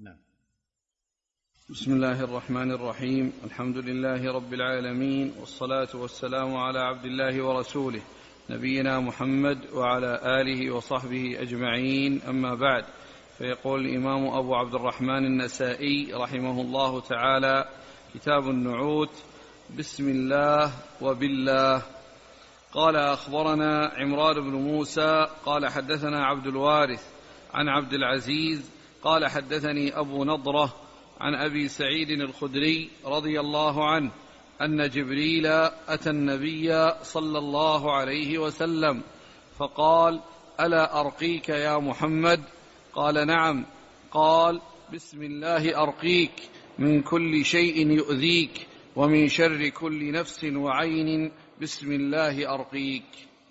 نعم. بسم الله الرحمن الرحيم. الحمد لله رب العالمين، والصلاة والسلام على عبد الله ورسوله نبينا محمد وعلى آله وصحبه أجمعين، أما بعد. فيقول الإمام أبو عبد الرحمن النسائي رحمه الله تعالى: كتاب النعوت. بسم الله وبالله. قال: أخبرنا عمران بن موسى قال حدثنا عبد الوارث عن عبد العزيز قال حدثني أبو نضرة عن أبي سعيد الخدري رضي الله عنه أن جبريل أتى النبي صلى الله عليه وسلم فقال: ألا أرقيك يا محمد؟ قال: نعم. قال: بسم الله أرقيك من كل شيء يؤذيك ومن شر كل نفس وعين، بسم الله أرقيك.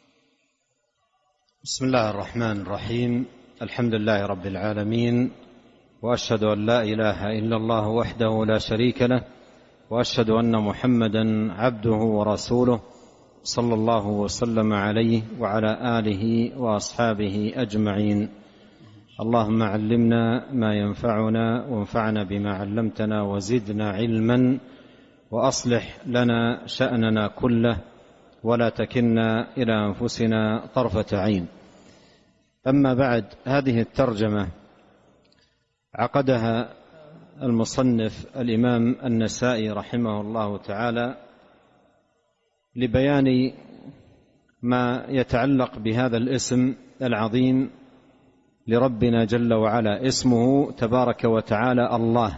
بسم الله الرحمن الرحيم. الحمد لله رب العالمين، وأشهد أن لا إله إلا الله وحده لا شريك له، وأشهد أن محمدا عبده ورسوله صلى الله وسلم عليه وعلى آله وأصحابه أجمعين. اللهم علمنا ما ينفعنا وانفعنا بما علمتنا وزدنا علما، وأصلح لنا شأننا كله ولا تكلنا إلى أنفسنا طرفة عين. أما بعد، هذه الترجمة عقدها المصنف الإمام النسائي رحمه الله تعالى لبيان ما يتعلق بهذا الاسم العظيم لربنا جل وعلا. اسمه تبارك وتعالى الله.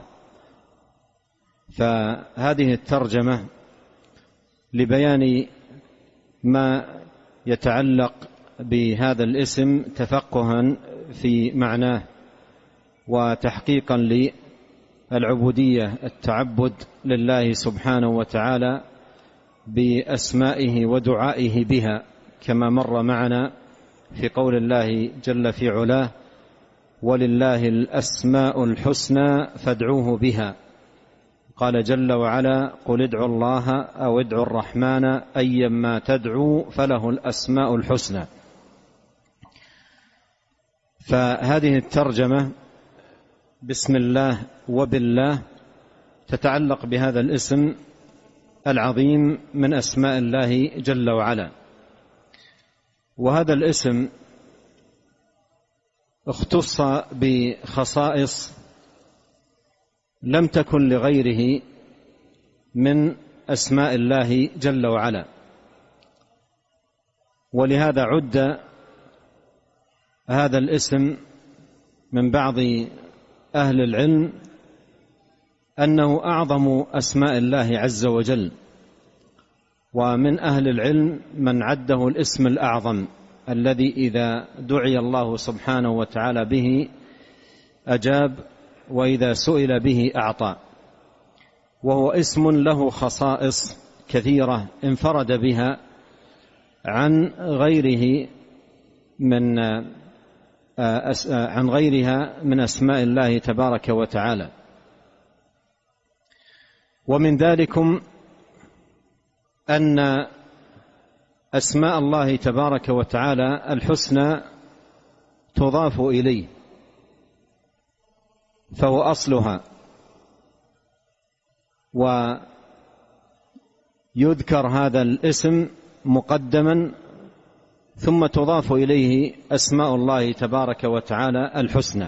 فهذه الترجمة لبيان ما يتعلق بهذا الاسم تفقها في معناه وتحقيقا للعبودية، التعبد لله سبحانه وتعالى بأسمائه ودعائه بها، كما مر معنا في قول الله جل في علاه: ولله الأسماء الحسنى فادعوه بها. قال جل وعلا: قل ادعوا الله أو ادعوا الرحمن أيما تدعوا فله الأسماء الحسنى. فهذه الترجمة بسم الله وبالله تتعلق بهذا الاسم العظيم من أسماء الله جل وعلا. وهذا الاسم اختص بخصائص لم تكن لغيره من أسماء الله جل وعلا، ولهذا عد هذا الاسم من بعض أهل العلم أنه أعظم أسماء الله عز وجل، ومن أهل العلم من عده الاسم الأعظم الذي إذا دعي الله سبحانه وتعالى به أجاب، وإذا سئل به أعطى. وهو اسم له خصائص كثيرة انفرد بها عن غيرها من أسماء الله تبارك وتعالى. ومن ذلكم أن أسماء الله تبارك وتعالى الحسنى تضاف إليه، فهو أصلها، ويذكر هذا الاسم مقدما ثم تضاف إليه أسماء الله تبارك وتعالى الحسنى.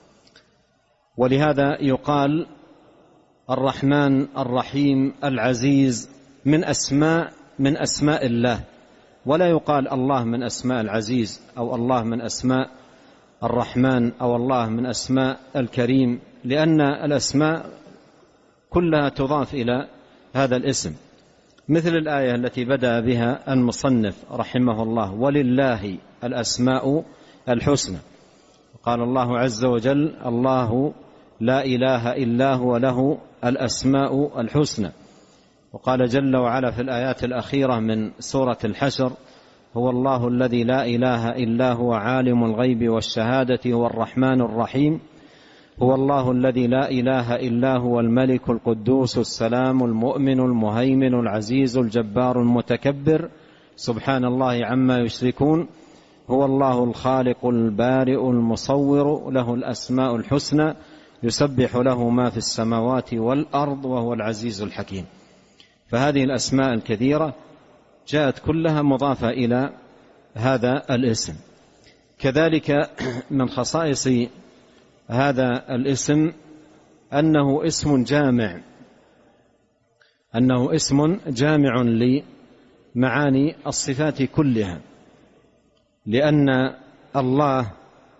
ولهذا يقال الرحمن الرحيم العزيز من أسماء الله، ولا يقال الله من أسماء العزيز أو الله من أسماء الرحمن أو الله من أسماء الكريم، لأن الأسماء كلها تضاف إلى هذا الاسم. مثل الآية التي بدأ بها المصنف رحمه الله: ولله الأسماء الحسنى. قال الله عز وجل: الله لا إله إلا هو له الأسماء الحسنى. وقال جل وعلا في الآيات الأخيرة من سورة الحشر: هو الله الذي لا إله إلا هو عالم الغيب والشهادة هو الرحمن الرحيم. هو الله الذي لا إله إلا هو الملك القدوس السلام المؤمن المهيمن العزيز الجبار المتكبر سبحان الله عما يشركون. هو الله الخالق البارئ المصور له الأسماء الحسنى يسبح له ما في السماوات والأرض وهو العزيز الحكيم. فهذه الأسماء الكثيرة جاءت كلها مضافة إلى هذا الاسم. كذلك من خصائص هذا الاسم أنه اسم جامع لمعاني الصفات كلها، لأن الله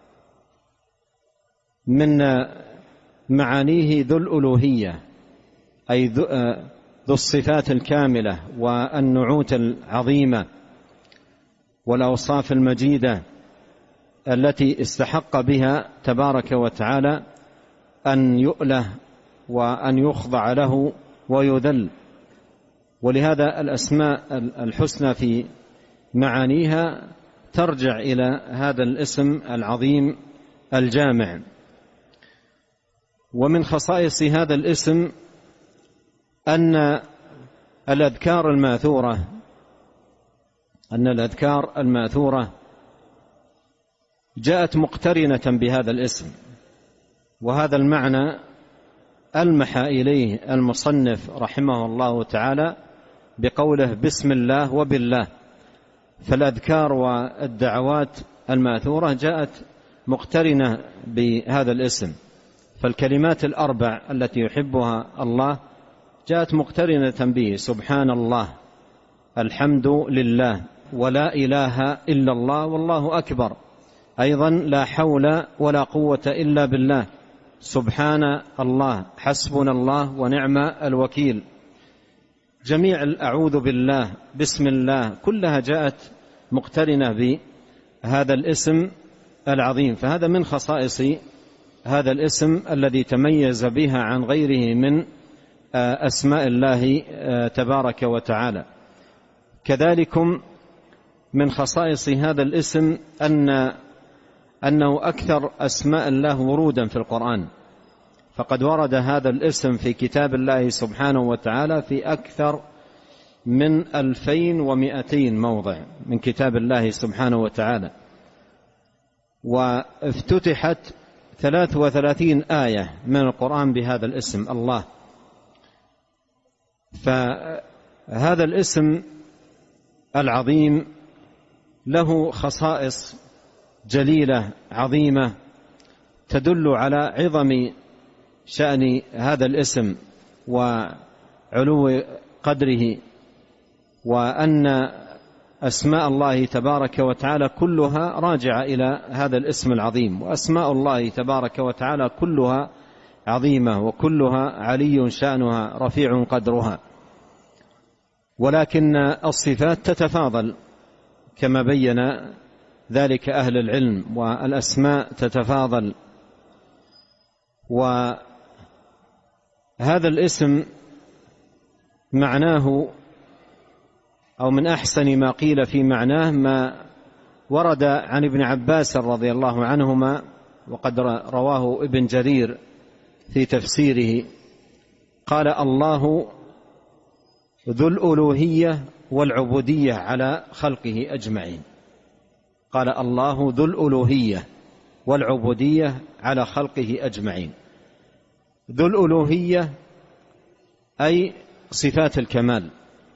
من معانيه ذو الألوهية، أي ذو الصفات الكاملة والنعوت العظيمة والأوصاف المجيدة التي استحق بها تبارك وتعالى أن يؤله وأن يخضع له ويذل. ولهذا الأسماء الحسنى في معانيها ترجع إلى هذا الاسم العظيم الجامع. ومن خصائص هذا الاسم أن الأذكار الماثورة جاءت مقترنة بهذا الاسم، وهذا المعنى ألمح إليه المصنف رحمه الله تعالى بقوله بسم الله وبالله. فالأذكار والدعوات الماثورة جاءت مقترنة بهذا الاسم، فالكلمات الأربع التي يحبها الله جاءت مقترنة به: سبحان الله، الحمد لله، ولا إله إلا الله، والله أكبر. أيضا لا حول ولا قوة إلا بالله، سبحان الله، حسبنا الله ونعم الوكيل. جميع الأعوذ بالله، بسم الله، كلها جاءت مقترنة بهذا الاسم العظيم. فهذا من خصائص هذا الاسم الذي تميز بها عن غيره من أسماء الله تبارك وتعالى. كذلكم من خصائص هذا الاسم أنه أكثر أسماء الله ورودا في القرآن، فقد ورد هذا الاسم في كتاب الله سبحانه وتعالى في أكثر من 2200 موضع من كتاب الله سبحانه وتعالى، وافتتحت 33 آية من القرآن بهذا الاسم الله. فهذا الاسم العظيم له خصائص جليلة عظيمة تدل على عظم شأن هذا الاسم وعلو قدره، وأن أسماء الله تبارك وتعالى كلها راجعة إلى هذا الاسم العظيم، وأسماء الله تبارك وتعالى كلها عظيمة وكلها علي شأنها رفيع قدرها، ولكن الصفات تتفاضل كما بين ذلك أهل العلم، والأسماء تتفاضل. وهذا الاسم معناه، أو من أحسن ما قيل في معناه ما ورد عن ابن عباس رضي الله عنهما، وقد رواه ابن جرير في تفسيره، قال: الله ذو الألوهية والعبودية على خلقه أجمعين. قال: الله ذو الألوهية والعبودية على خلقه أجمعين. ذو الألوهية أي صفات الكمال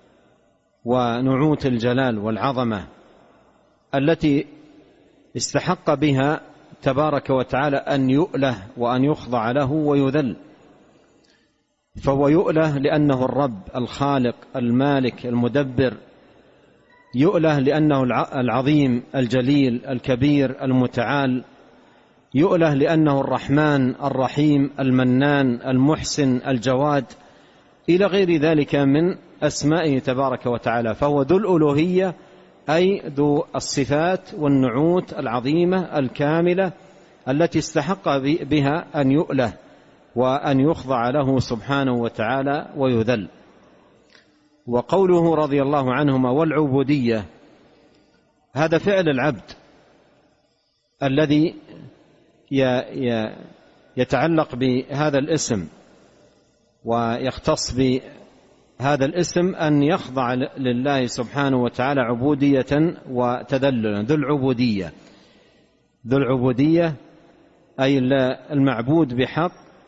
ونعوت الجلال والعظمة التي استحق بها تبارك وتعالى أن يؤله وأن يخضع له ويذل. فهو يؤله لأنه الرب الخالق المالك المدبر، يؤله لأنه العظيم الجليل الكبير المتعال، يؤله لأنه الرحمن الرحيم المنان المحسن الجواد، إلى غير ذلك من أسمائه تبارك وتعالى. فهو ذو الألوهية أي ذو الصفات والنعوت العظيمة الكاملة التي استحق بها أن يؤله وأن يخضع له سبحانه وتعالى ويذل. وقوله رضي الله عنهما والعبودية، هذا فعل العبد الذي يتعلق بهذا الاسم ويختص بهذا الاسم أن يخضع لله سبحانه وتعالى عبودية وتذللا. ذو العبودية أي المعبود بحق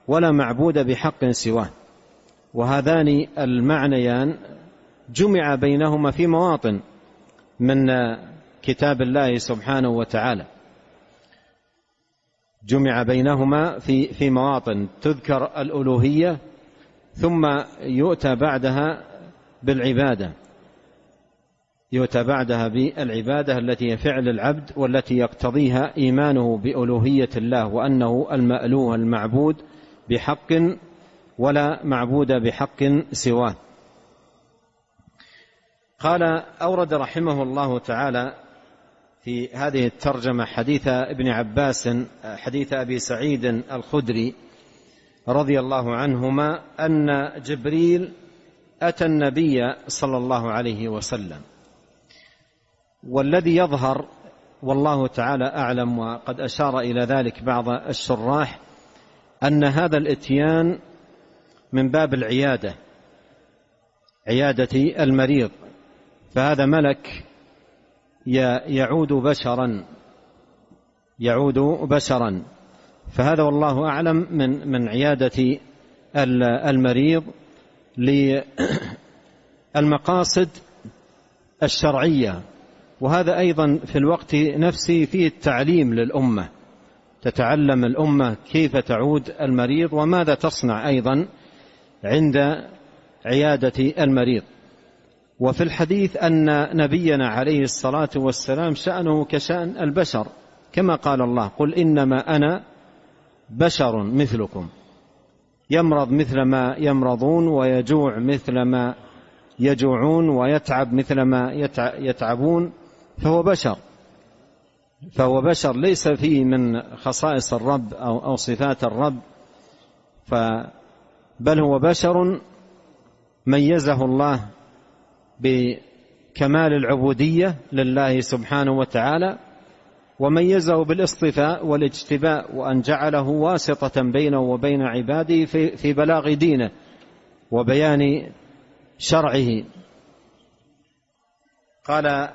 ولا معبود بحق سواه. وهذان المعنيان جمع بينهما في مواطن من كتاب الله سبحانه وتعالى، جمع بينهما في مواطن تذكر الألوهية ثم يؤتى بعدها بالعبادة، يؤتى بعدها بالعبادة التي هي فعل العبد والتي يقتضيها إيمانه بألوهية الله وأنه المألوه المعبود بحق ولا معبود بحق سواه. قال أورد رحمه الله تعالى في هذه الترجمة حديث ابن عباس، حديث أبي سعيد الخدري رضي الله عنهما أن جبريل أتى النبي صلى الله عليه وسلم. والذي يظهر والله تعالى أعلم وقد أشار إلى ذلك بعض الشراح أن هذا الإتيان من باب العيادة، عيادة المريض، فهذا ملك يعود بشرا، فهذا والله أعلم من عيادة المريض للمقاصد الشرعية. وهذا أيضا في الوقت نفسه فيه التعليم للأمة، تتعلم الأمة كيف تعود المريض وماذا تصنع أيضا عند عيادة المريض. وفي الحديث أن نبينا عليه الصلاة والسلام شأنه كشأن البشر، كما قال الله: قل إنما أنا بشر مثلكم يمرض مثل ما يمرضون ويجوع مثل ما يجوعون ويتعب مثل ما يتعبون، فهو بشر ليس فيه من خصائص الرب أو صفات الرب، بل هو بشر ميزه الله بكمال العبودية لله سبحانه وتعالى، وميزه بالاصطفاء والاجتباء، وأن جعله واسطة بينه وبين عباده في بلاغ دينه وبيان شرعه. قال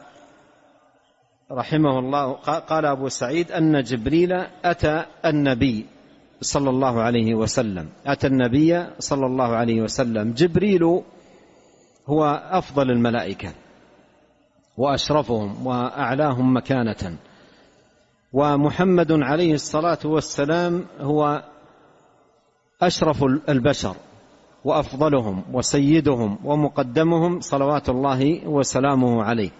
رحمه الله، قال أبو سعيد أن جبريل أتى النبي صلى الله عليه وسلم، أتى النبي صلى الله عليه وسلم. جبريل هو أفضل الملائكة وأشرفهم وأعلاهم مكانة، ومحمد عليه الصلاة والسلام هو أشرف البشر وأفضلهم وسيدهم ومقدمهم صلوات الله وسلامه عليه.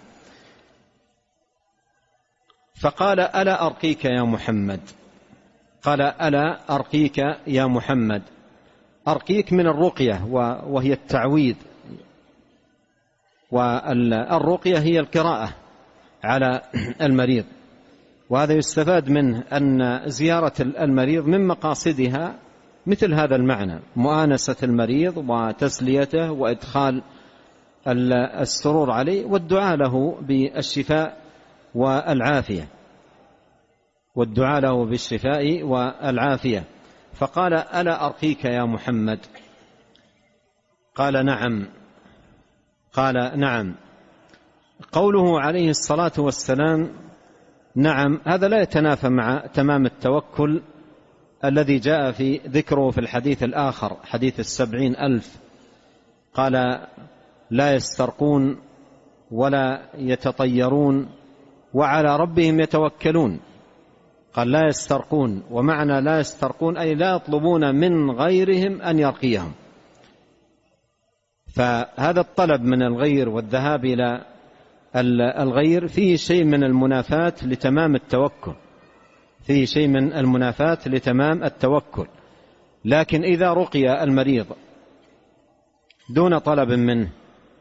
فقال: ألا أرقيك يا محمد؟ قال: ألا أرقيك يا محمد. أرقيك من الرقية وهي التعويذ، والرقية هي القراءة على المريض. وهذا يستفاد منه أن زيارة المريض من مقاصدها مثل هذا المعنى: مؤانسة المريض وتسليته وإدخال السرور عليه والدعاء له بالشفاء والعافية، والدعاء له بالشفاء والعافية. فقال: ألا أرقيك يا محمد؟ قال: نعم. قال: نعم. قوله عليه الصلاة والسلام نعم هذا لا يتنافى مع تمام التوكل الذي جاء في ذكره في الحديث الآخر، حديث 70,000. قال: لا يسترقون ولا يتطيرون وعلى ربهم يتوكلون. قال: لا يسترقون، ومعنى لا يسترقون أي لا يطلبون من غيرهم أن يرقيهم. فهذا الطلب من الغير والذهاب إلى الغير فيه شيء من المنافاة لتمام التوكل، فيه شيء من المنافاة لتمام التوكل. لكن إذا رقي المريض دون طلب منه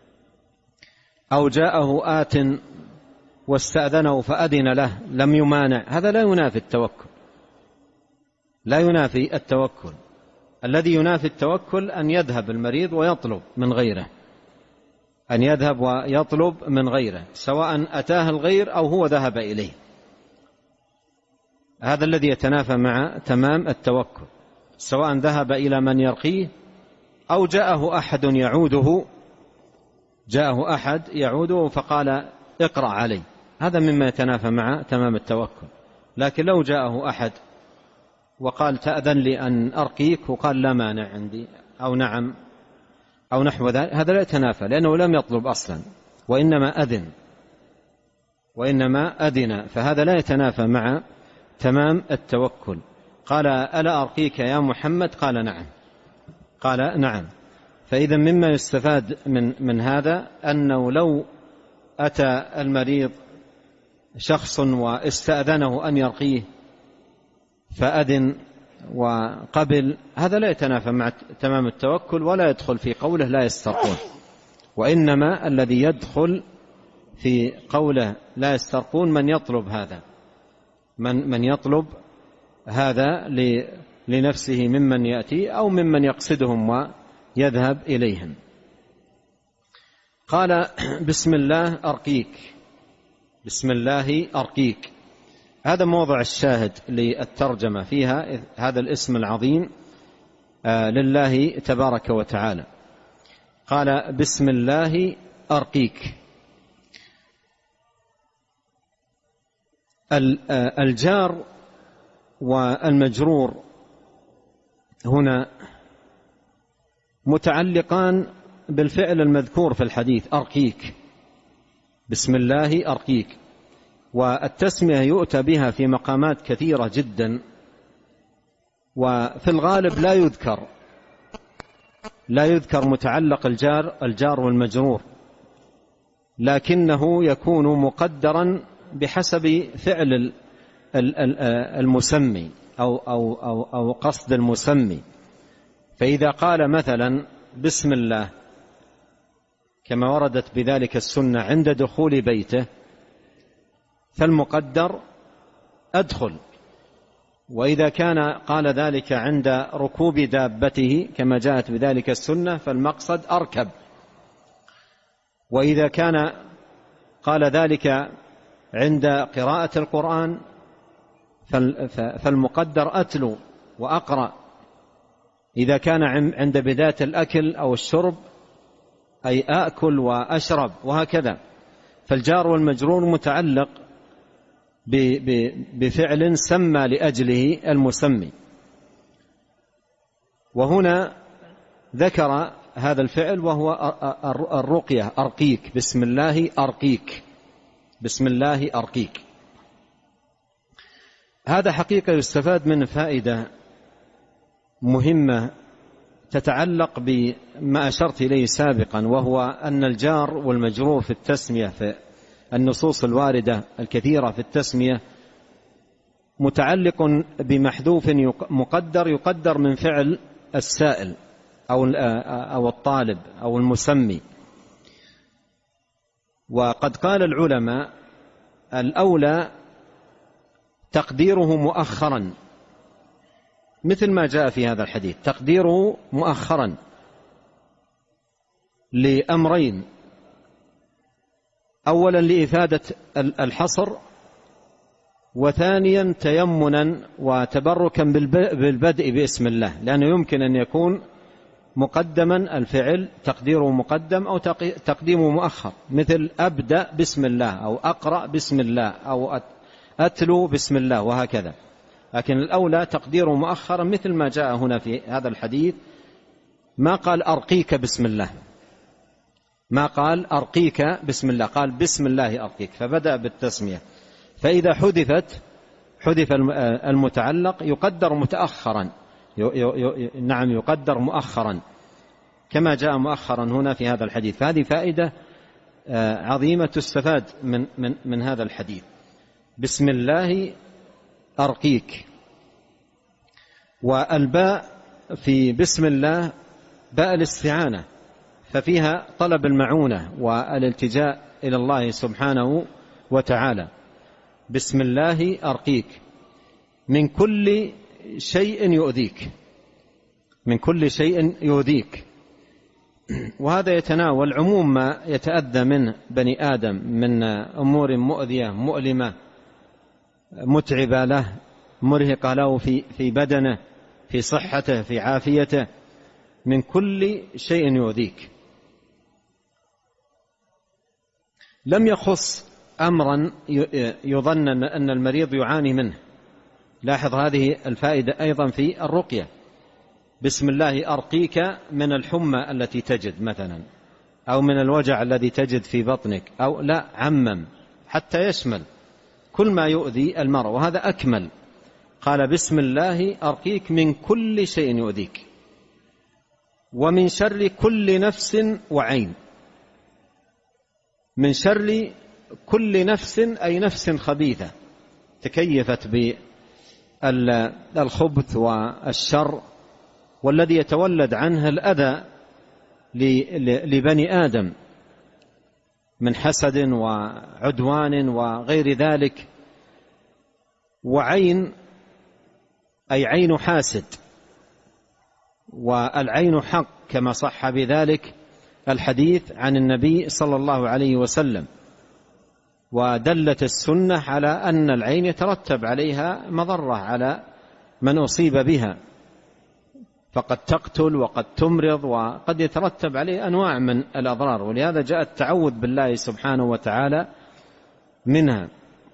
أو جاءه آت واستأذنه فأذن له لم يمانع، هذا لا ينافي التوكل، لا ينافي التوكل. الذي ينافي التوكل أن يذهب المريض ويطلب من غيره، أن يذهب ويطلب من غيره، سواء أتاه الغير أو هو ذهب إليه. هذا الذي يتنافى مع تمام التوكل، سواء ذهب إلى من يرقيه أو جاءه أحد يعوده فقال: اقرأ علي، هذا مما يتنافى مع تمام التوكل. لكن لو جاءه أحد وقال تأذن لي أن أرقيك وقال لا مانع عندي أو نعم أو نحو ذلك، هذا لا يتنافى، لأنه لم يطلب أصلا وإنما أذن، فهذا لا يتنافى مع تمام التوكل. قال ألا أرقيك يا محمد؟ قال نعم. فإذا مما يستفاد من هذا أنه لو أتى المريض شخص واستأذنه أن يرقيه فأذن وقبل، هذا لا يتنافى مع تمام التوكل ولا يدخل في قوله لا يسترقون، وإنما الذي يدخل في قوله لا يسترقون من يطلب هذا، من يطلب هذا لنفسه ممن يأتي أو ممن يقصدهم ويذهب إليهم. قال بسم الله أرقيك، هذا موضع الشاهد للترجمة فيها، هذا الاسم العظيم لله تبارك وتعالى. قال بسم الله أرقيك. الجار والمجرور هنا متعلقان بالفعل المذكور في الحديث أرقيك، بسم الله أرقيك، والتسمية يؤتى بها في مقامات كثيرة جدا، وفي الغالب لا يذكر متعلق الجار والمجرور، لكنه يكون مقدرا بحسب فعل المسمي أو قصد المسمي. فإذا قال مثلا بسم الله كما وردت بذلك السنة عند دخول بيته فالمقدر أدخل، وإذا كان قال ذلك عند ركوب دابته كما جاءت بذلك السنة فالمقصد أركب، وإذا كان قال ذلك عند قراءة القرآن فالمقدر أتلو وأقرأ، إذا كان عند بداية الأكل أو الشرب أي آكل وأشرب، وهكذا. فالجار والمجرور متعلق بفعل سمى لأجله المسمي، وهنا ذكر هذا الفعل وهو الرقية أرقيك، بسم الله أرقيك. هذا حقيقة يستفاد من فائدة مهمة تتعلق بما أشرت إليه سابقا، وهو أن الجار والمجرور في التسمية في النصوص الواردة الكثيرة في التسمية متعلق بمحذوف مقدر يقدر من فعل السائل أو الطالب أو المسمي. وقد قال العلماء الأولى تقديره مؤخرا، مثل ما جاء في هذا الحديث، تقديره مؤخرا لأمرين: أولا لإفادة الحصر، وثانيا تيمنا وتبركا بالبدء باسم الله، لأنه يمكن أن يكون مقدما الفعل تقديره مقدم أو تقديمه مؤخر، مثل أبدأ بسم الله أو أقرأ بسم الله أو أتلو بسم الله وهكذا. لكن الأولى تقديره مؤخرا مثل ما جاء هنا في هذا الحديث، ما قال أرقيك بسم الله، ما قال أرقيك بسم الله، قال بسم الله أرقيك، فبدأ بالتسمية. فإذا حذف المتعلق يقدر متأخرا، نعم يقدر مؤخرا كما جاء مؤخرا هنا في هذا الحديث. فهذه فائدة عظيمة تستفاد من هذا الحديث. بسم الله أرقيك. والباء في بسم الله باء الاستعانة، ففيها طلب المعونة والالتجاء إلى الله سبحانه وتعالى. بسم الله أرقيك من كل شيء يؤذيك، من كل شيء يؤذيك. وهذا يتناول عموم ما يتأذى منه بني آدم من أمور مؤذية مؤلمة متعبة له، مرهقة له في بدنه، في صحته، في عافيته، من كل شيء يؤذيك. لم يخص أمرا يظن أن المريض يعاني منه، لاحظ هذه الفائدة أيضا في الرقية. بسم الله أرقيك من الحمى التي تجد مثلا، أو من الوجع الذي تجد في بطنك، أو لا، عمم حتى يشمل كل ما يؤذي المرء، وهذا أكمل. قال بسم الله أرقيك من كل شيء يؤذيك، ومن شر كل نفس وعين. من شر كل نفس أي نفس خبيثة تكيفت بالخبث والشر، والذي يتولد عنه الأذى لبني آدم من حسد وعدوان وغير ذلك. وعين أي عين حاسد، والعين حق كما صح بذلك الحديث عن النبي صلى الله عليه وسلم. ودلت السنة على أن العين يترتب عليها مضرة على من أصيب بها، فقد تقتل وقد تمرض وقد يترتب عليه أنواع من الأضرار، ولهذا جاء التعوذ بالله سبحانه وتعالى منها.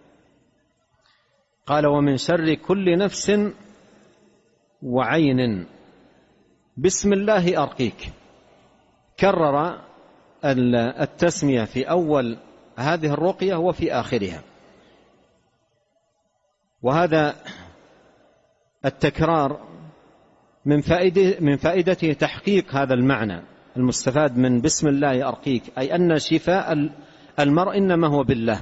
قال ومن شر كل نفس وعين بسم الله أرقيك. كرر التسمية في أول هذه الرقية وفي آخرها، وهذا التكرار من فائدته تحقيق هذا المعنى المستفاد من بسم الله أرقيك، أي أن شفاء المرء إنما هو بالله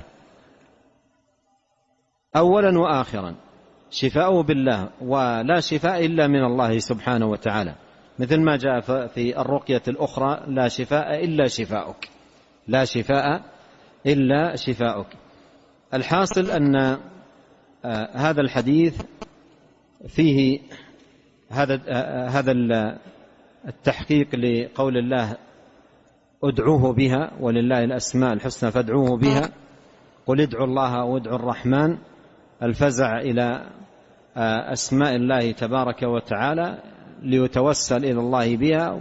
أولا وآخرا، شفاءه بالله، ولا شفاء إلا من الله سبحانه وتعالى، مثل ما جاء في الرقية الأخرى لا شفاء إلا شفاؤك، لا شفاء إلا شفاؤك. الحاصل أن هذا الحديث فيه هذا التحقيق لقول الله ادعوه بها ولله الأسماء الحسنى فادعوه بها، قل ادعوا الله وادعوا الرحمن، الفزع إلى أسماء الله تبارك وتعالى ليتوسل إلى الله بها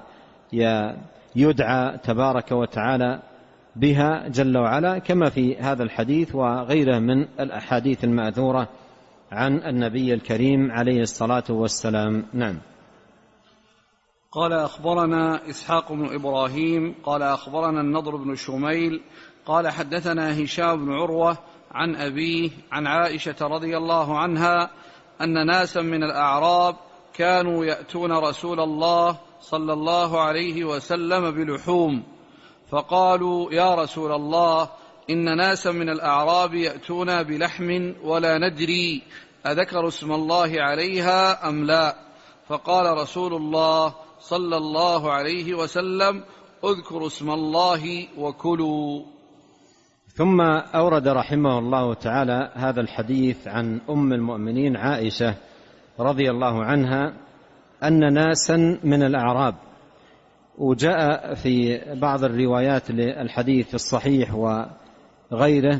ويدعى تبارك وتعالى بها جل وعلا، كما في هذا الحديث وغيره من الأحاديث المأثورة عن النبي الكريم عليه الصلاة والسلام. نعم. قال أخبرنا إسحاق بن إبراهيم قال أخبرنا النضر بن شميل قال حدثنا هشام بن عروة عن أبيه عن عائشة رضي الله عنها أن ناسا من الأعراب كانوا يأتون رسول الله صلى الله عليه وسلم بلحوم، فقالوا يا رسول الله إن ناسا من الأعراب يأتون بلحم ولا ندري أذكر اسم الله عليها أم لا، فقال رسول الله صلى الله عليه وسلم اذكروا اسم الله وكلوا. ثم أورد رحمه الله تعالى هذا الحديث عن أم المؤمنين عائشة رضي الله عنها أن ناسا من الأعراب، وجاء في بعض الروايات للحديث الصحيح وغيره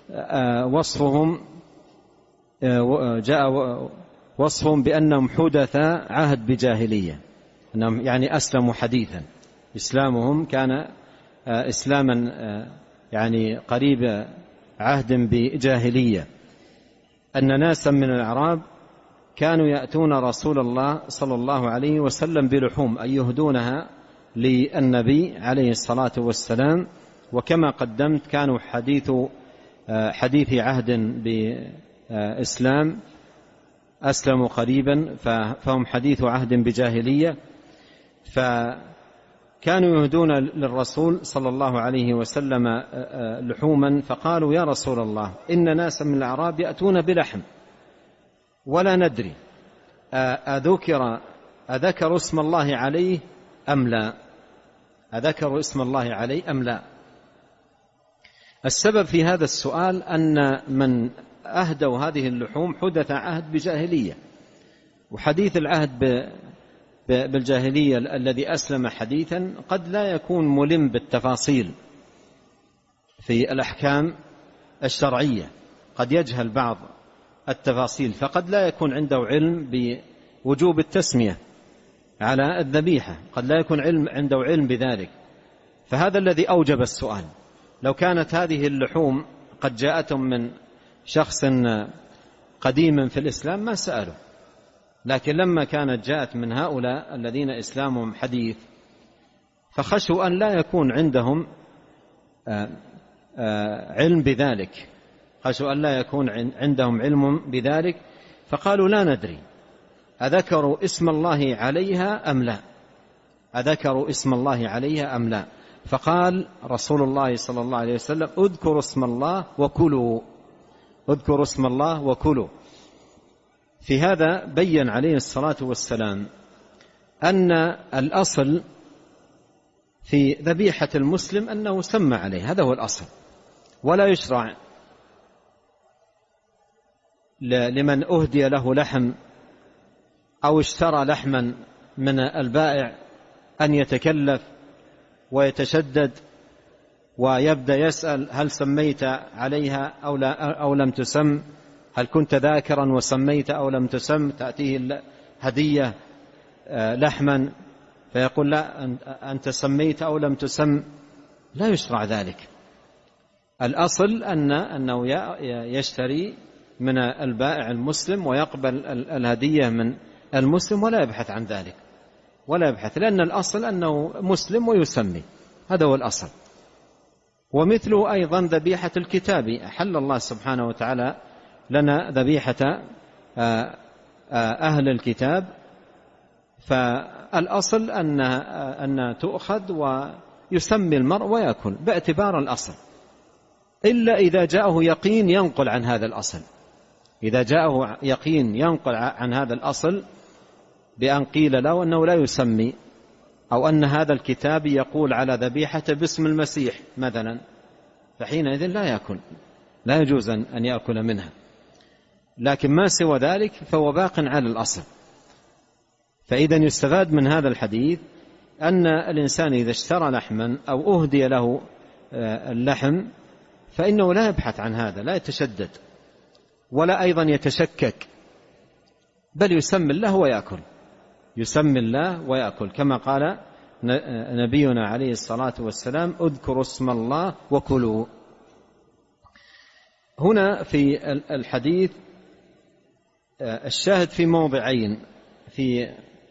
وصفهم بأنهم حدثا عهد بجاهلية، أنهم يعني أسلموا حديثا، إسلامهم كان إسلاما يعني قريب عهد بجاهلية. أن ناسا من الأعراب كانوا يأتون رسول الله صلى الله عليه وسلم بلحوم، أي يهدونها للنبي عليه الصلاة والسلام، وكما قدمت كانوا حديث عهد بإسلام، أسلموا قريبا فهم حديث عهد بجاهلية، فكانوا يهدون للرسول صلى الله عليه وسلم لحوما، فقالوا يا رسول الله إن ناسا من الأعراب يأتون بلحم ولا ندري أذكر اسم الله عليه أم لا، أذكر اسم الله عليه أم لا. السبب في هذا السؤال أن من أهدوا هذه اللحوم حدث عهد بجاهلية، وحديث العهد بالجاهلية الذي أسلم حديثا قد لا يكون ملم بالتفاصيل في الأحكام الشرعية، قد يجهل بعض التفاصيل، فقد لا يكون عنده علم بوجوب التسمية على الذبيحة، قد لا يكون عنده علم بذلك، فهذا الذي أوجب السؤال. لو كانت هذه اللحوم قد جاءتهم من شخص قديما في الإسلام ما سألوا، لكن لما كانت جاءت من هؤلاء الذين إسلامهم حديث فخشوا أن لا يكون عندهم علم بذلك، خشوا أن لا يكون عندهم علم بذلك، فقالوا لا ندري أذكروا اسم الله عليها أم لا، أذكروا اسم الله عليها أم لا. فقال رسول الله صلى الله عليه وسلم اذكروا اسم الله وكلوا، اذكروا اسم الله وكلوا. في هذا بين عليه الصلاة والسلام أن الأصل في ذبيحة المسلم أنه سمى عليه، هذا هو الأصل، ولا يشرع لمن أهدي له لحم أو اشترى لحما من البائع أن يتكلف ويتشدد ويبدأ يسأل هل سميت عليها أو لم تسم، هل كنت ذاكرا وسميت أو لم تسم، تأتيه هدية لحما فيقول لا أنت سميت أو لم تسم، لا يشرع ذلك. الأصل أنه يشتري من البائع المسلم ويقبل الهدية من المسلم ولا يبحث عن ذلك، ولا يبحث، لأن الأصل أنه مسلم ويسمي، هذا هو الأصل. ومثله أيضا ذبيحة الكتاب، أحل الله سبحانه وتعالى لنا ذبيحة أهل الكتاب، فالأصل أن تؤخذ ويسمي المرء ويأكل باعتبار الأصل، إلا إذا جاءه يقين ينقل عن هذا الأصل، إذا جاءه يقين ينقل عن هذا الأصل بأن قيل له أنه لا يسمي، أو أن هذا الكتاب يقول على ذبيحته باسم المسيح مثلا، فحينئذ لا يأكل، لا يجوز أن يأكل منها. لكن ما سوى ذلك فهو باق على الأصل. فإذا يستفاد من هذا الحديث أن الإنسان إذا اشترى لحما أو أهدي له اللحم فإنه لا يبحث عن هذا، لا يتشدد ولا أيضا يتشكك، بل يسمي الله ويأكل، يسمي الله ويأكل، كما قال نبينا عليه الصلاة والسلام اذكروا اسم الله وكلوا. هنا في الحديث الشاهد في موضعين، في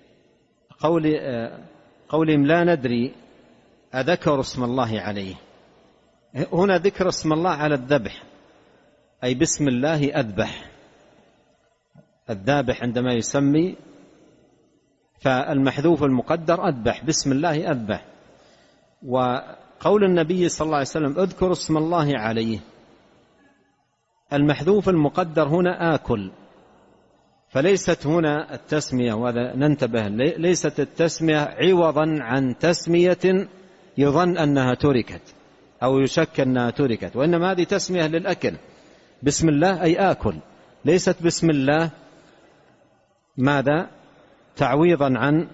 قولهم لا ندري أذكر اسم الله عليه، هنا ذكر اسم الله على الذبح، أي بسم الله أذبح، الذابح عندما يسمي فالمحذوف المقدر أذبح، بسم الله أذبح. وقول النبي صلى الله عليه وسلم اذكر اسم الله عليه، المحذوف المقدر هنا آكل، فليست هنا التسمية، وهذا ننتبه، ليست التسمية عوضا عن تسمية يظن أنها تركت أو يشك أنها تركت، وإنما هذه تسمية للأكل، بسم الله أي آكل، ليست بسم الله ماذا تعويضا عن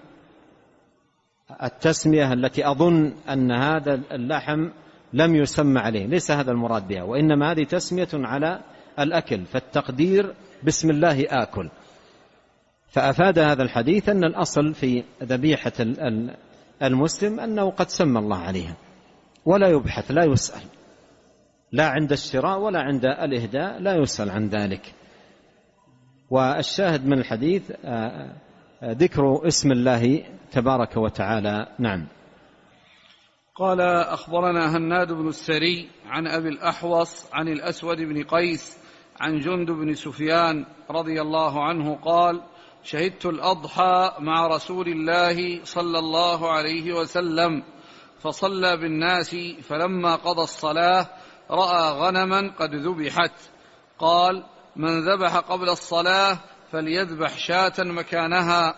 التسمية التي أظن أن هذا اللحم لم يسمى عليه، ليس هذا المراد بها، وإنما هذه تسمية على الأكل، فالتقدير بسم الله آكل. فأفاد هذا الحديث أن الأصل في ذبيحة المسلم أنه قد سمى الله عليها، ولا يبحث، لا يسأل، لا عند الشراء ولا عند الإهداء، لا يسأل عن ذلك. والشاهد من الحديث ذكر اسم الله تبارك وتعالى. نعم. قال أخبرنا هناد بن السري عن أبي الأحوص عن الأسود بن قيس عن جندب بن سفيان رضي الله عنه قال شهدت الأضحى مع رسول الله صلى الله عليه وسلم فصلى بالناس، فلما قضى الصلاة رأى غنما قد ذبحت، قال من ذبح قبل الصلاة فليذبح شاة مكانها،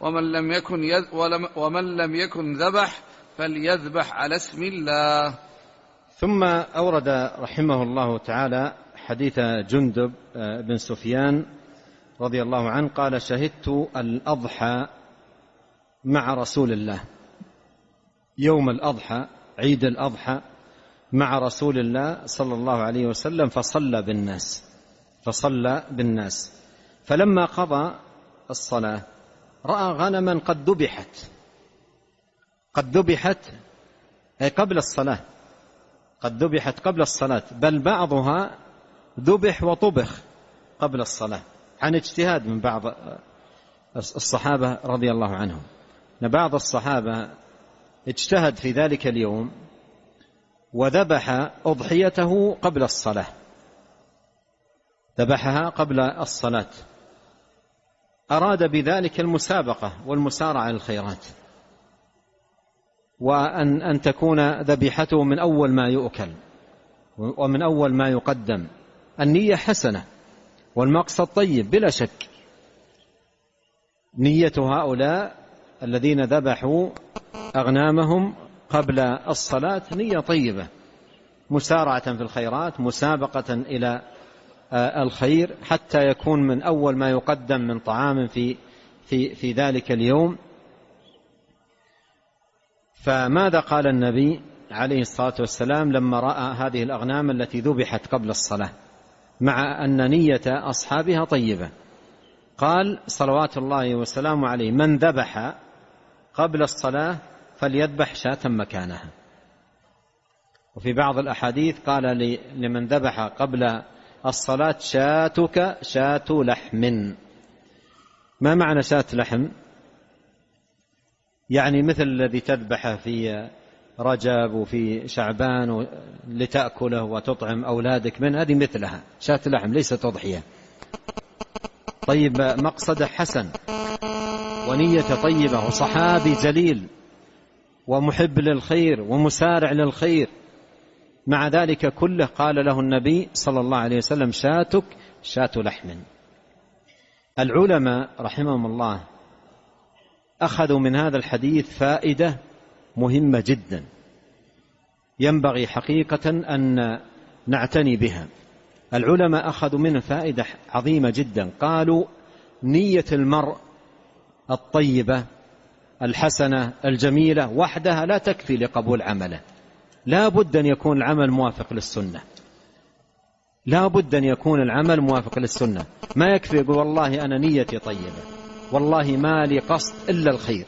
ومن لم يكن ذبح فليذبح على اسم الله. ثم أورد رحمه الله تعالى حديث جندب بن سفيان رضي الله عنه قال شهدت الأضحى مع رسول الله، يوم الأضحى عيد الأضحى مع رسول الله صلى الله عليه وسلم، فصلى بالناس، فلما قضى الصلاة رأى غنما قد ذبحت أي قبل الصلاة، قد ذبحت قبل الصلاة، بل بعضها ذبح وطبخ، قبل الصلاة عن اجتهاد من بعض الصحابة رضي الله عنهم، أن بعض الصحابة اجتهد في ذلك اليوم وذبح أضحيته قبل الصلاة، ذبحها قبل الصلاة، أراد بذلك المسابقة والمسارعة للخيرات، وأن تكون ذبيحته من أول ما يؤكل ومن أول ما يقدم. النية حسنة والمقصد طيب بلا شك. نية هؤلاء الذين ذبحوا أغنامهم قبل الصلاة نية طيبة، مسارعة في الخيرات، مسابقة إلى الخير، حتى يكون من أول ما يقدم من طعام في ذلك اليوم. فماذا قال النبي عليه الصلاة والسلام لما رأى هذه الأغنام التي ذبحت قبل الصلاة مع أن نية أصحابها طيبة؟ قال صلوات الله وسلامه عليه: من ذبح قبل الصلاة فليذبح شاة مكانها. وفي بعض الأحاديث قال لمن ذبح قبل الصلاة: شاتك شاة لحم. ما معنى شاة لحم؟ يعني مثل الذي تذبح في رجب وفي شعبان لتأكله وتطعم أولادك من، هذه مثلها شاة لحم، ليست أضحية. طيب، مقصد حسن ونية طيبة وصحابي جليل ومحب للخير ومسارع للخير، مع ذلك كله قال له النبي صلى الله عليه وسلم: شاتك شاة لحم. العلماء رحمهم الله أخذوا من هذا الحديث فائدة مهمة جدا ينبغي حقيقة أن نعتني بها. العلماء أخذوا منه فائدة عظيمة جدا. قالوا: نية المرء الطيبة الحسنة الجميلة وحدها لا تكفي لقبول عمله، لا بد أن يكون العمل موافق للسنة، لا بد أن يكون العمل موافق للسنة. ما يكفي يقول والله أنا نيتي طيبة، والله ما لي قصد إلا الخير،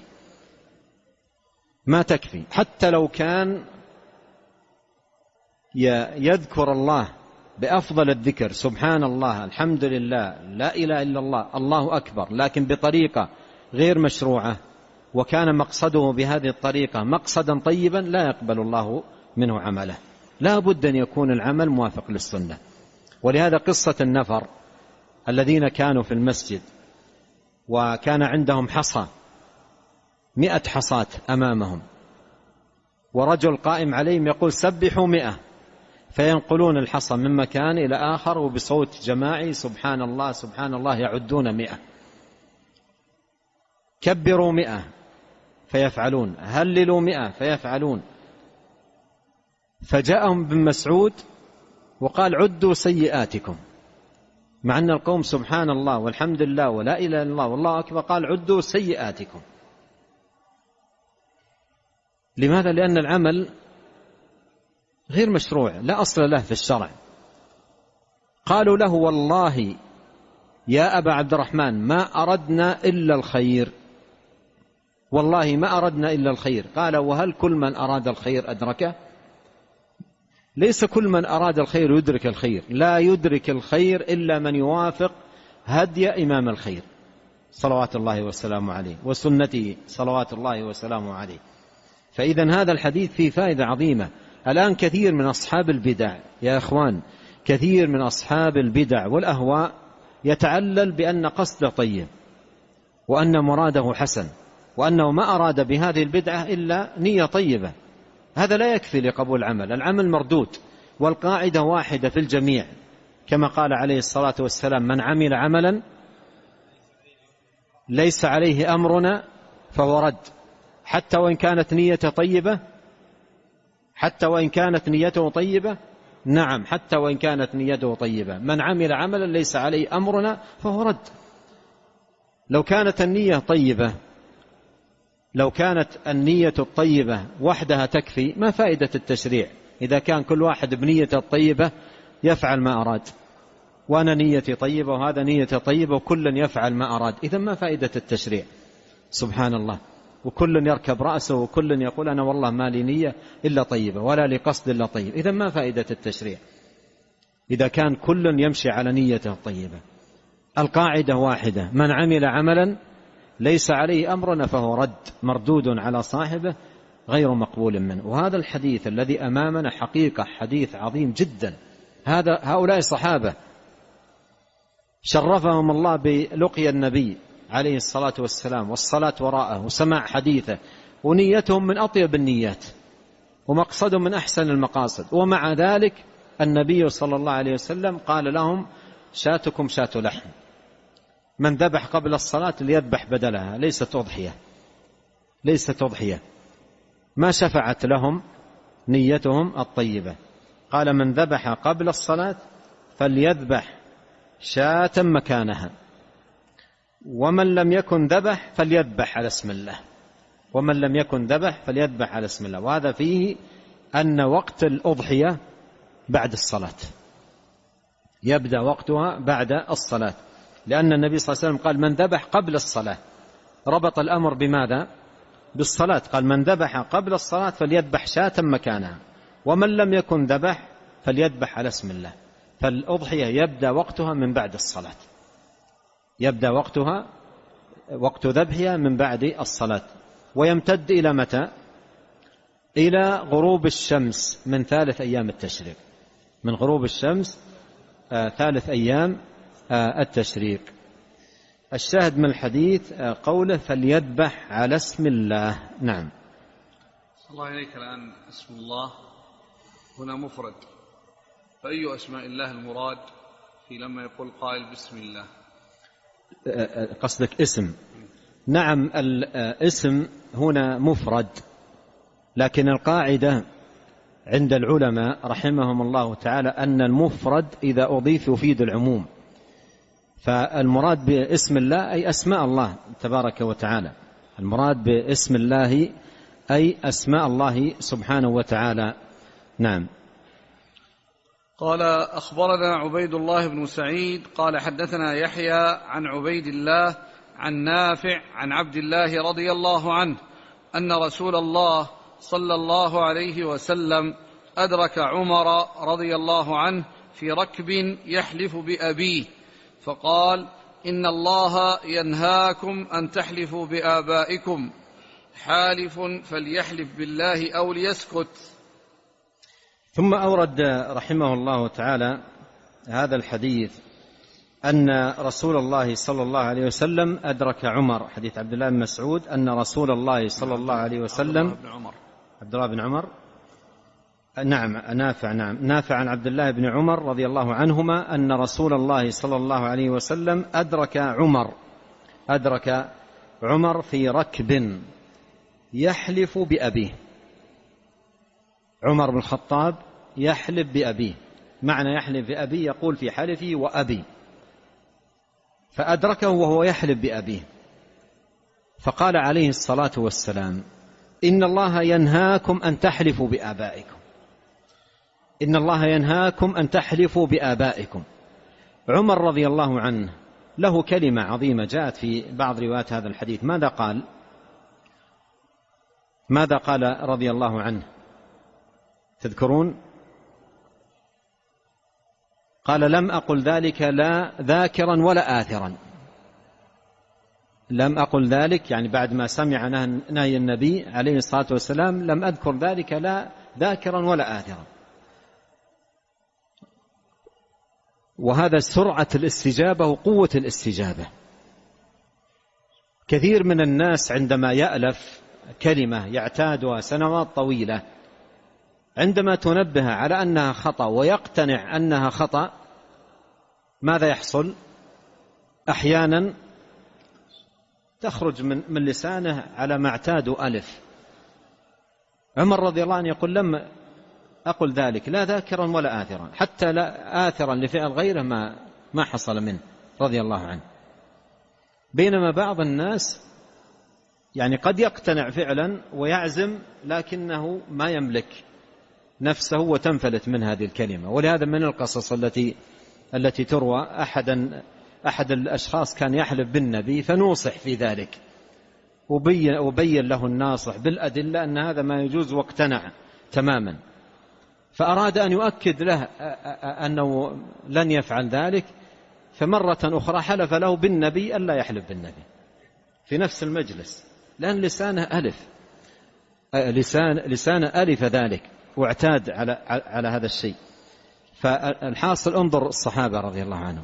ما تكفي. حتى لو كان يذكر الله بأفضل الذكر، سبحان الله، الحمد لله، لا إله إلا الله، الله أكبر، لكن بطريقة غير مشروعة، وكان مقصده بهذه الطريقة مقصدا طيبا، لا يقبل الله منه عمله. لا بد أن يكون العمل موافق للسنة. ولهذا قصة النفر الذين كانوا في المسجد وكان عندهم حصى 100 حصاة أمامهم، ورجل قائم عليهم يقول: سبحوا 100، فينقلون الحصى من مكان إلى آخر وبصوت جماعي: سبحان الله سبحان الله، يعدون 100. كبروا 100 فيفعلون، هللوا 100 فيفعلون. فجاءهم ابن مسعود وقال: عدوا سيئاتكم، مع أن القوم سبحان الله والحمد لله ولا إله إلا الله والله أكبر، قال: عدوا سيئاتكم. لماذا؟ لأن العمل غير مشروع، لا أصل له في الشرع. قالوا له: والله يا أبا عبد الرحمن ما أردنا إلا الخير، والله ما أردنا إلا الخير. قال: وهل كل من أراد الخير أدركه؟ ليس كل من أراد الخير يدرك الخير، لا يدرك الخير إلا من يوافق هدي إمام الخير صلوات الله وسلامه عليه وسنته صلوات الله وسلامه عليه. فإذا هذا الحديث فيه فائدة عظيمة. الآن كثير من أصحاب البدع يا إخوان، كثير من أصحاب البدع والأهواء يتعلل بأن قصده طيب وأن مراده حسن، وأنه ما أراد بهذه البدعة إلا نية طيبة. هذا لا يكفي لقبول العمل، العمل مردود. والقاعدة واحدة في الجميع، كما قال عليه الصلاة والسلام: من عمل عملا ليس عليه أمرنا فهو رد. حتى وإن كانت نيته طيبة، حتى وإن كانت نيته طيبة، نعم، حتى وإن كانت نيته طيبة، من عمل عملا ليس عليه أمرنا فهو رد. لو كانت النية طيبة، لو كانت النية الطيبة وحدها تكفي، ما فائدة التشريع إذا كان كل واحد بنيته الطيبة يفعل ما أراد، وأنا نيتي طيبة وهذا نيته طيبة وكل يفعل ما أراد، إذا ما فائدة التشريع؟ سبحان الله. وكل يركب رأسه وكل يقول: أنا والله ما لي نية إلا طيبة ولا لي قصد إلا طيب، إذا ما فائدة التشريع إذا كان كل يمشي على نيته الطيبة؟ القاعدة واحدة: من عمل عملا ليس عليه أمرنا فهو رد، مردود على صاحبه، غير مقبول منه. وهذا الحديث الذي أمامنا حقيقة حديث عظيم جدا. هؤلاء الصحابة شرفهم الله بلقي النبي عليه الصلاة والسلام والصلاة وراءه وسماع حديثه، ونيتهم من أطيب النيات ومقصدهم من أحسن المقاصد، ومع ذلك النبي صلى الله عليه وسلم قال لهم: شاتكم شات لحم، من ذبح قبل الصلاة ليذبح بدلها، ليست أضحية. ما شفعت لهم نيتهم الطيبة. قال: من ذبح قبل الصلاة فليذبح شاة مكانها، ومن لم يكن ذبح فليذبح على اسم الله، وهذا فيه أن وقت الأضحية بعد الصلاة، يبدأ وقتها بعد الصلاة، لأن النبي صلى الله عليه وسلم قال: من ذبح قبل الصلاة، ربط الأمر بماذا؟ بالصلاة. قال: من ذبح قبل الصلاة فليذبح شاة مكانها، ومن لم يكن ذبح فليذبح على اسم الله. فالأضحية يبدأ وقتها من بعد الصلاة، وقت ذبحها من بعد الصلاة، ويمتد إلى متى؟ إلى غروب الشمس من ثالث أيام التشريق، من غروب الشمس ثالث أيام التشريق. الشاهد من الحديث قوله: فليذبح على اسم الله. نعم. الله إليك. الآن اسم الله هنا مفرد، فأي أسماء الله المراد في لما يقول قائل بسم الله؟ قصدك اسم؟ نعم، الاسم هنا مفرد، لكن القاعدة عند العلماء رحمهم الله تعالى أن المفرد إذا أضيف يفيد العموم، فالمراد باسم الله أي أسماء الله تبارك وتعالى، المراد باسم الله أي أسماء الله سبحانه وتعالى. نعم. قال: أخبرنا عبيد الله بن سعيد قال: حدثنا يحيى عن عبيد الله عن نافع عن عبد الله رضي الله عنه أن رسول الله صلى الله عليه وسلم أدرك عمر رضي الله عنه في ركب يحلف بأبيه، فقال: إن الله ينهاكم أن تحلفوا بآبائكم، حالف فليحلف بالله أو ليسكت. ثم أورد رحمه الله تعالى هذا الحديث أن رسول الله صلى الله عليه وسلم أدرك عمر، حديث عبد الله بن مسعود أن رسول الله صلى الله عليه وسلم عبد الله بن عمر نعم نافع عن عبد الله بن عمر رضي الله عنهما أن رسول الله صلى الله عليه وسلم أدرك عمر في ركب يحلف بأبيه. عمر بن الخطاب يحلف بأبيه، معنى يحلف بأبيه يقول في حلفي وأبي، فأدركه وهو يحلف بأبيه، فقال عليه الصلاة والسلام: إن الله ينهاكم أن تحلفوا بآبائكم، إن الله ينهاكم أن تحلفوا بآبائكم. عمر رضي الله عنه له كلمة عظيمة جاءت في بعض روايات هذا الحديث. ماذا قال رضي الله عنه؟ تذكرون؟ قال: لم أقل ذلك لا ذاكرا ولا آثرا. لم أقل ذلك يعني بعد ما سمع نهي النبي عليه الصلاة والسلام لم أذكر ذلك لا ذاكرا ولا آثرا. وهذا سرعة الاستجابة وقوة الاستجابة. كثير من الناس عندما يألف كلمة يعتادها سنوات طويلة، عندما تنبه على أنها خطأ ويقتنع أنها خطأ، ماذا يحصل؟ أحيانا تخرج من لسانه على ما اعتادوا ألف. عمر رضي الله عنه يقول: لم أقل ذلك لا ذاكرا ولا آثرا، حتى لا آثرا لفعل غيره ما حصل منه رضي الله عنه. بينما بعض الناس يعني قد يقتنع فعلا ويعزم لكنه ما يملك نفسه وتنفلت من هذه الكلمة. ولهذا من القصص التي تروى أحد الأشخاص كان يحلف بالنبي فنوصح في ذلك وبين له الناصح بالأدلة أن هذا ما يجوز واقتنع تماما، فأراد أن يؤكد له أنه لن يفعل ذلك، فمرة أخرى حلف له بالنبي ألا يحلف بالنبي في نفس المجلس، لأن لسانه ألف، لسانه ألف ذلك واعتاد على هذا الشيء. فالحاصل انظر الصحابة رضي الله عنهم،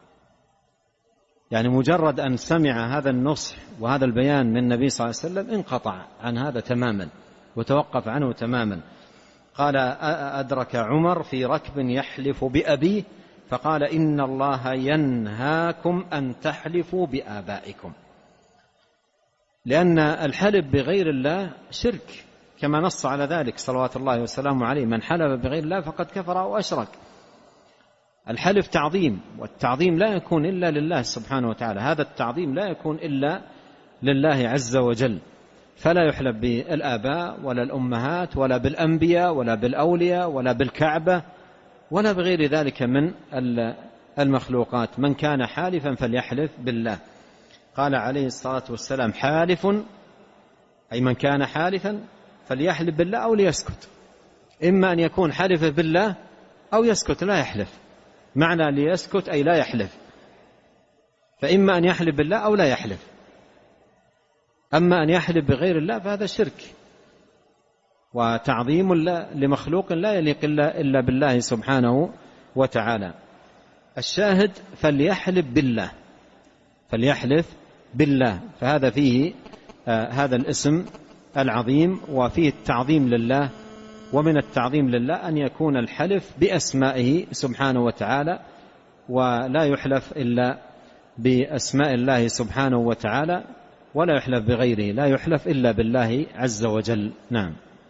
يعني مجرد أن سمع هذا النصح وهذا البيان من النبي صلى الله عليه وسلم انقطع عن هذا تماما وتوقف عنه تماما. قال أدرك عمر في ركب يحلف بأبيه فقال إن الله ينهاكم أن تحلفوا بآبائكم، لأن الحلف بغير الله شرك كما نص على ذلك صلوات الله وسلامه عليه: من حلف بغير الله فقد كفر أو أشرك. الحلف تعظيم، والتعظيم لا يكون إلا لله سبحانه وتعالى، هذا التعظيم لا يكون إلا لله عز وجل، فلا يحلف بالآباء ولا الأمهات ولا بالأنبياء ولا بالأولياء ولا بالكعبة ولا بغير ذلك من المخلوقات. من كان حالفا فليحلف بالله. قال عليه الصلاة والسلام: حالف، أي من كان حالفا فليحلف بالله أو ليسكت. إما أن يكون حلف بالله أو يسكت لا يحلف، معنى ليسكت أي لا يحلف، فإما أن يحلف بالله أو لا يحلف. أما أن يحلف بغير الله فهذا شرك وتعظيم لمخلوق لا يليق إلا بالله سبحانه وتعالى. الشاهد فليحلف بالله، فليحلف بالله، فهذا فيه هذا الاسم العظيم وفيه التعظيم لله. ومن التعظيم لله أن يكون الحلف بأسمائه سبحانه وتعالى، ولا يحلف إلا بأسماء الله سبحانه وتعالى، ولا يحلف بغيره، لا يحلف إلا بالله عز وجل. نعم.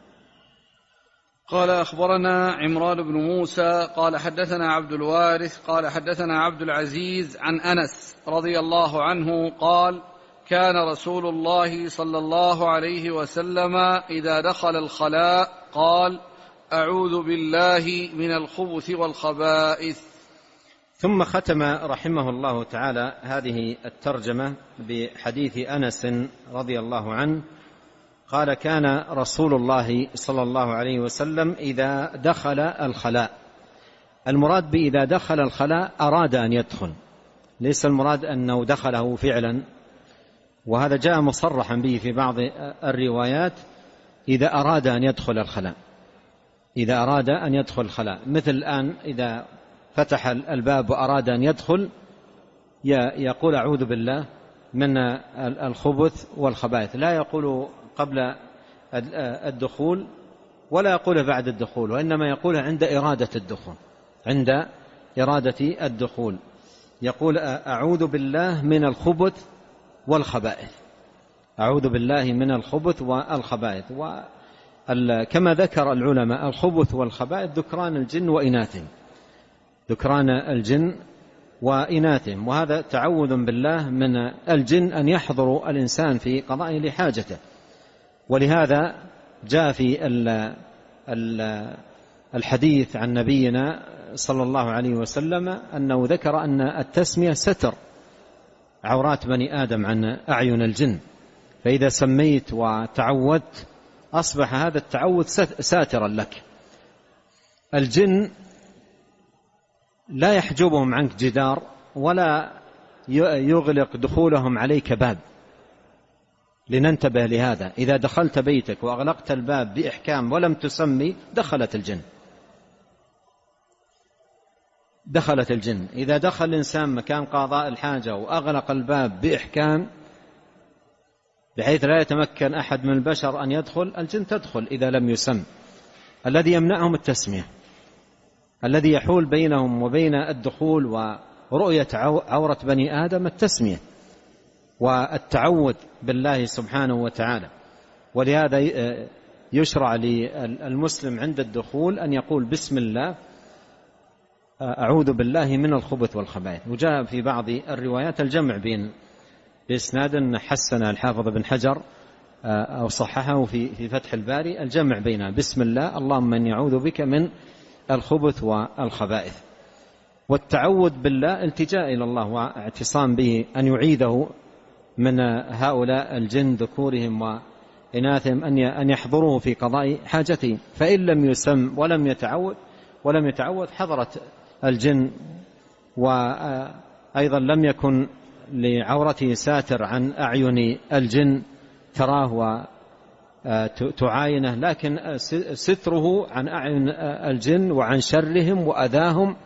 قال أخبرنا عمران بن موسى قال حدثنا عبد الوارث قال حدثنا عبد العزيز عن أنس رضي الله عنه قال: كان رسول الله صلى الله عليه وسلم إذا دخل الخلاء قال: أعوذ بالله من الخبث والخبائث. ثم ختم رحمه الله تعالى هذه الترجمة بحديث أنس رضي الله عنه قال: كان رسول الله صلى الله عليه وسلم إذا دخل الخلاء. المراد بإذا دخل الخلاء أراد أن يدخل، ليس المراد أنه دخله فعلا، وهذا جاء مصرحا به في بعض الروايات: إذا أراد أن يدخل الخلاء، إذا أراد أن يدخل الخلاء، مثل الآن إذا فتح الباب وأراد أن يدخل يقول: أعوذ بالله من الخبث والخبائث، لا يقول قبل الدخول ولا يقول بعد الدخول، وإنما يقول عند إرادة الدخول، عند إرادة الدخول يقول: أعوذ بالله من الخبث والخبائث، أعوذ بالله من الخبث والخبائث. وكما ذكر العلماء الخبث والخبائث ذكران الجن وإناثهم، ذكران الجن وإناثهم، وهذا تعوذ بالله من الجن أن يحضر الإنسان في قضاء لحاجته. ولهذا جاء في الحديث عن نبينا صلى الله عليه وسلم أنه ذكر أن التسمية ستر عورات بني آدم عن أعين الجن، فإذا سميت وتعودت أصبح هذا التعوذ ساترا لك. الجن لا يحجبهم عنك جدار ولا يغلق دخولهم عليك باب، لننتبه لهذا. إذا دخلت بيتك وأغلقت الباب بإحكام ولم تسمي دخلت الجن، دخلت الجن. إذا دخل الإنسان مكان قضاء الحاجة وأغلق الباب بإحكام بحيث لا يتمكن أحد من البشر أن يدخل، الجن تدخل إذا لم يسم. الذي يمنعهم التسمية، الذي يحول بينهم وبين الدخول ورؤية عورة بني آدم التسمية والتعوذ بالله سبحانه وتعالى. ولهذا يشرع للمسلم عند الدخول أن يقول: بسم الله، أعوذ بالله من الخبث والخبائث. وجاء في بعض الروايات الجمع بين بإسناد حسن الحافظ بن حجر أو صححه في فتح الباري، الجمع بين بسم الله اللهم إني أعوذ بك من الخبث والخبائث. والتعوذ بالله التجاء إلى الله واعتصام به أن يعيذه من هؤلاء الجن ذكورهم وإناثهم أن يحضروه في قضاء حاجته. فإن لم يسم ولم يتعوذ حضرت الجن أيضا لم يكن لعورته ساتر عن أعين الجن تراه وتعاينه، لكن ستره عن أعين الجن وعن شرهم وأذاهم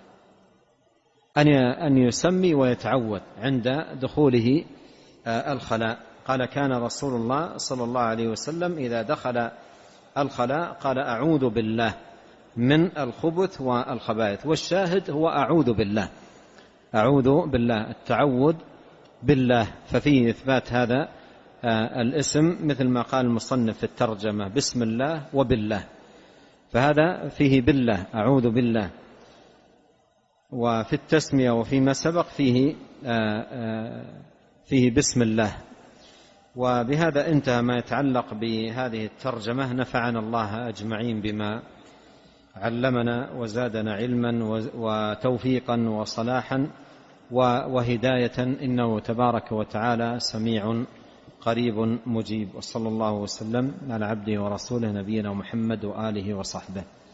أن يسمي ويتعوذ عند دخوله الخلاء. قال كان رسول الله صلى الله عليه وسلم إذا دخل الخلاء قال أعوذ بالله من الخبث والخبائث. والشاهد هو أعوذ بالله، أعوذ بالله، التعوذ بالله. ففيه إثبات هذا الاسم مثل ما قال المصنف في الترجمة بسم الله وبالله، فهذا فيه بالله، أعوذ بالله. وفي التسمية وفيما سبق فيه بسم الله. وبهذا انتهى ما يتعلق بهذه الترجمة. نفعنا الله أجمعين بما علمنا وزادنا علما وتوفيقا وصلاحا وهداية، إنه تبارك وتعالى سميع قريب مجيب. وصلى الله وسلم على عبده ورسوله نبينا محمد وآله وصحبه.